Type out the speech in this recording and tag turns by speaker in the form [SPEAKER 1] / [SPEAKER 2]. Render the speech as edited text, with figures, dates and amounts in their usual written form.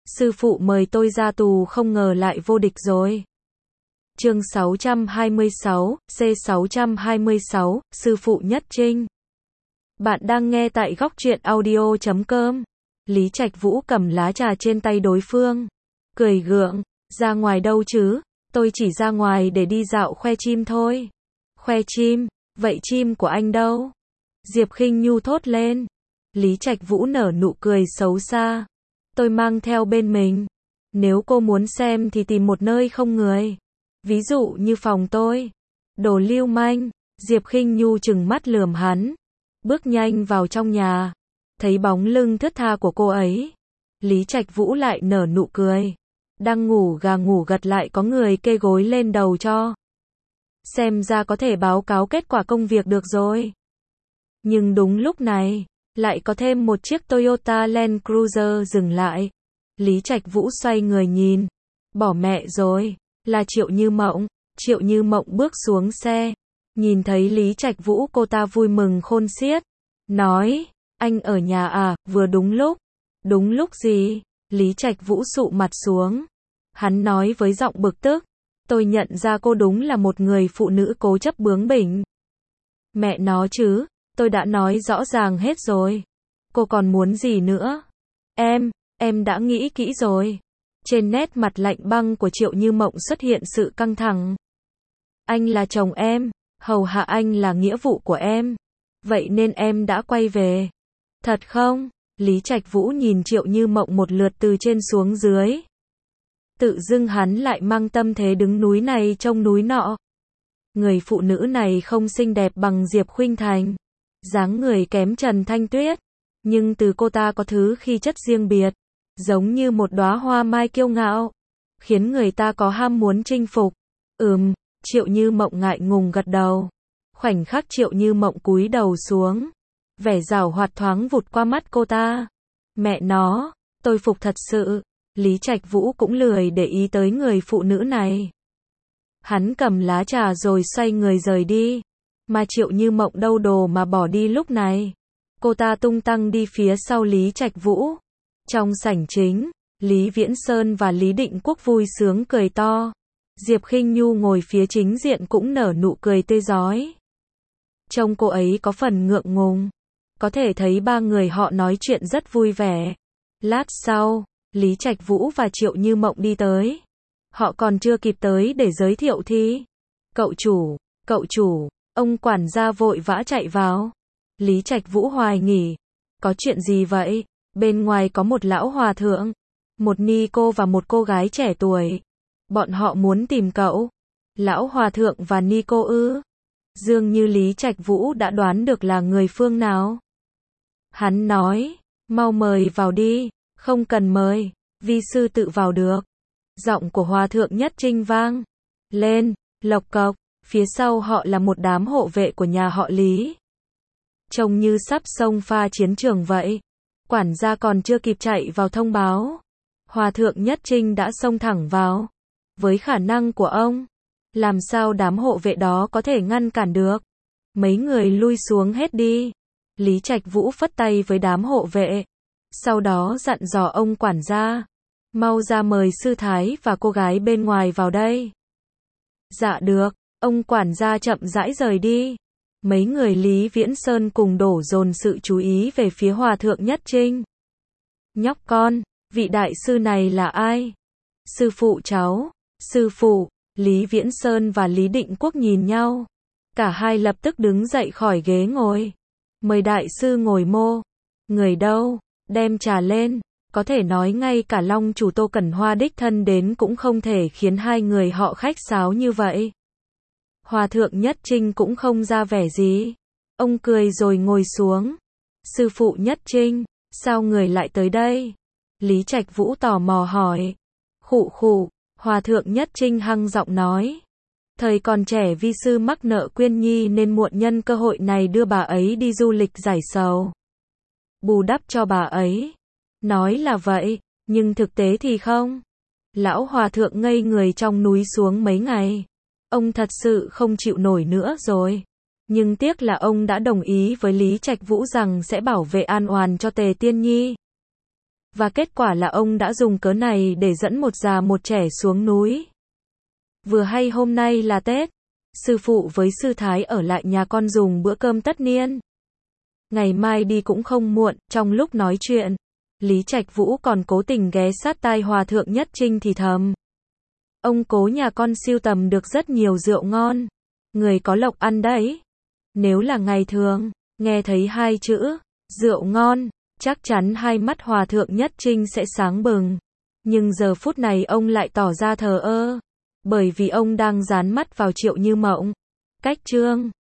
[SPEAKER 1] sư phụ mời tôi ra tù không ngờ lại vô địch rồi. Chương 626, C626, sư phụ Nhất Trinh. Bạn đang nghe tại góc truyện audio.com. Lý Trạch Vũ cầm lá trà trên tay đối phương, cười gượng, ra ngoài đâu chứ, tôi chỉ ra ngoài để đi dạo khoe chim thôi. Khoe chim, vậy chim của anh đâu? Diệp Khinh Nhu thốt lên. Lý Trạch Vũ nở nụ cười xấu xa. Tôi mang theo bên mình. Nếu cô muốn xem thì tìm một nơi không người. Ví dụ như phòng tôi. Đồ lưu manh. Diệp Khinh Nhu trừng mắt lườm hắn. Bước nhanh vào trong nhà. Thấy bóng lưng thướt tha của cô ấy. Lý Trạch Vũ lại nở nụ cười. Đang ngủ gà ngủ gật lại có người kê gối lên đầu cho. Xem ra có thể báo cáo kết quả công việc được rồi. Nhưng đúng lúc này, lại có thêm một chiếc Toyota Land Cruiser dừng lại. Lý Trạch Vũ xoay người nhìn. Bỏ mẹ rồi, là Triệu Như Mộng. Triệu Như Mộng bước xuống xe. Nhìn thấy Lý Trạch Vũ cô ta vui mừng khôn xiết. Nói, anh ở nhà à, vừa đúng lúc. Đúng lúc gì? Lý Trạch Vũ sụ mặt xuống. Hắn nói với giọng bực tức. Tôi nhận ra cô đúng là một người phụ nữ cố chấp bướng bỉnh. Mẹ nó chứ, tôi đã nói rõ ràng hết rồi. Cô còn muốn gì nữa? Em đã nghĩ kỹ rồi. Trên nét mặt lạnh băng của Triệu Như Mộng xuất hiện sự căng thẳng. Anh là chồng em, hầu hạ anh là nghĩa vụ của em. Vậy nên em đã quay về. Thật không? Lý Trạch Vũ nhìn Triệu Như Mộng một lượt từ trên xuống dưới. Tự dưng hắn lại mang tâm thế đứng núi này trông núi nọ. Người phụ nữ này không xinh đẹp bằng Diệp Khuynh Thành. Dáng người kém Trần Thanh Tuyết. Nhưng từ cô ta có thứ khí chất riêng biệt. Giống như một đóa hoa mai kiêu ngạo. Khiến người ta có ham muốn chinh phục. Triệu Như Mộng ngại ngùng gật đầu. Khoảnh khắc Triệu Như Mộng cúi đầu xuống. Vẻ giảo hoạt thoáng vụt qua mắt cô ta. Mẹ nó, tôi phục thật sự. Lý Trạch Vũ cũng lười để ý tới người phụ nữ này. Hắn cầm lá trà rồi xoay người rời đi. Mà Triệu Như Mộng đâu đồ mà bỏ đi lúc này. Cô ta tung tăng đi phía sau Lý Trạch Vũ. Trong sảnh chính, Lý Viễn Sơn và Lý Định Quốc vui sướng cười to. Diệp Khinh Nhu ngồi phía chính diện cũng nở nụ cười tươi rói. Trông cô ấy có phần ngượng ngùng. Có thể thấy ba người họ nói chuyện rất vui vẻ. Lát sau, Lý Trạch Vũ và Triệu Như Mộng đi tới. Họ còn chưa kịp tới để giới thiệu thì. Cậu chủ, ông quản gia vội vã chạy vào. Lý Trạch Vũ hoài nghỉ. Có chuyện gì vậy? Bên ngoài có một lão hòa thượng, một ni cô và một cô gái trẻ tuổi. Bọn họ muốn tìm cậu. Lão hòa thượng và ni cô ư? Dường như Lý Trạch Vũ đã đoán được là người phương nào. Hắn nói, mau mời vào đi. Không cần mời, vi sư tự vào được. Giọng của Hòa thượng Nhất Trinh vang lên, lộc cộc. Phía sau họ là một đám hộ vệ của nhà họ Lý. Trông như sắp xông pha chiến trường vậy. Quản gia còn chưa kịp chạy vào thông báo. Hòa thượng Nhất Trinh đã xông thẳng vào. Với khả năng của ông, làm sao đám hộ vệ đó có thể ngăn cản được? Mấy người lui xuống hết đi. Lý Trạch Vũ phất tay với đám hộ vệ. Sau đó dặn dò ông quản gia. Mau ra mời sư thái và cô gái bên ngoài vào đây. Dạ được, ông quản gia chậm rãi rời đi. Mấy người Lý Viễn Sơn cùng đổ dồn sự chú ý về phía Hòa thượng Nhất Trinh. Nhóc con, vị đại sư này là ai? Sư phụ cháu. Sư phụ. Lý Viễn Sơn và Lý Định Quốc nhìn nhau. Cả hai lập tức đứng dậy khỏi ghế ngồi. Mời đại sư ngồi mô. Người đâu? Đem trà lên. Có thể nói ngay cả Long chủ Tô Cẩn Hoa đích thân đến cũng không thể khiến hai người họ khách sáo như vậy. Hòa thượng Nhất Trinh cũng không ra vẻ gì. Ông cười rồi ngồi xuống. Sư phụ Nhất Trinh, sao người lại tới đây? Lý Trạch Vũ tò mò hỏi. Khụ, Hòa thượng Nhất Trinh hăng giọng nói. Thời còn trẻ vi sư mắc nợ Quyên Nhi nên muộn nhân cơ hội này đưa bà ấy đi du lịch giải sầu. Bù đắp cho bà ấy. Nói là vậy, nhưng thực tế thì không. Lão hòa thượng ngây người trong núi xuống mấy ngày. Ông thật sự không chịu nổi nữa rồi. Nhưng tiếc là ông đã đồng ý với Lý Trạch Vũ rằng sẽ bảo vệ an oàn cho Tề Tiên Nhi. Và kết quả là ông đã dùng cớ này để dẫn một già một trẻ xuống núi. Vừa hay hôm nay là Tết, sư phụ với sư thái ở lại nhà con dùng bữa cơm tất niên. Ngày mai đi cũng không muộn. Trong lúc nói chuyện, Lý Trạch Vũ còn cố tình ghé sát tai Hòa thượng Nhất Trinh thì thầm. Ông cố nhà con sưu tầm được rất nhiều rượu ngon. Người có lộc ăn đấy. Nếu là ngày thường, nghe thấy hai chữ, rượu ngon, chắc chắn hai mắt Hòa thượng Nhất Trinh sẽ sáng bừng. Nhưng giờ phút này ông lại tỏ ra thờ ơ. Bởi vì ông đang dán mắt vào Triệu Như Mộng. Cách chương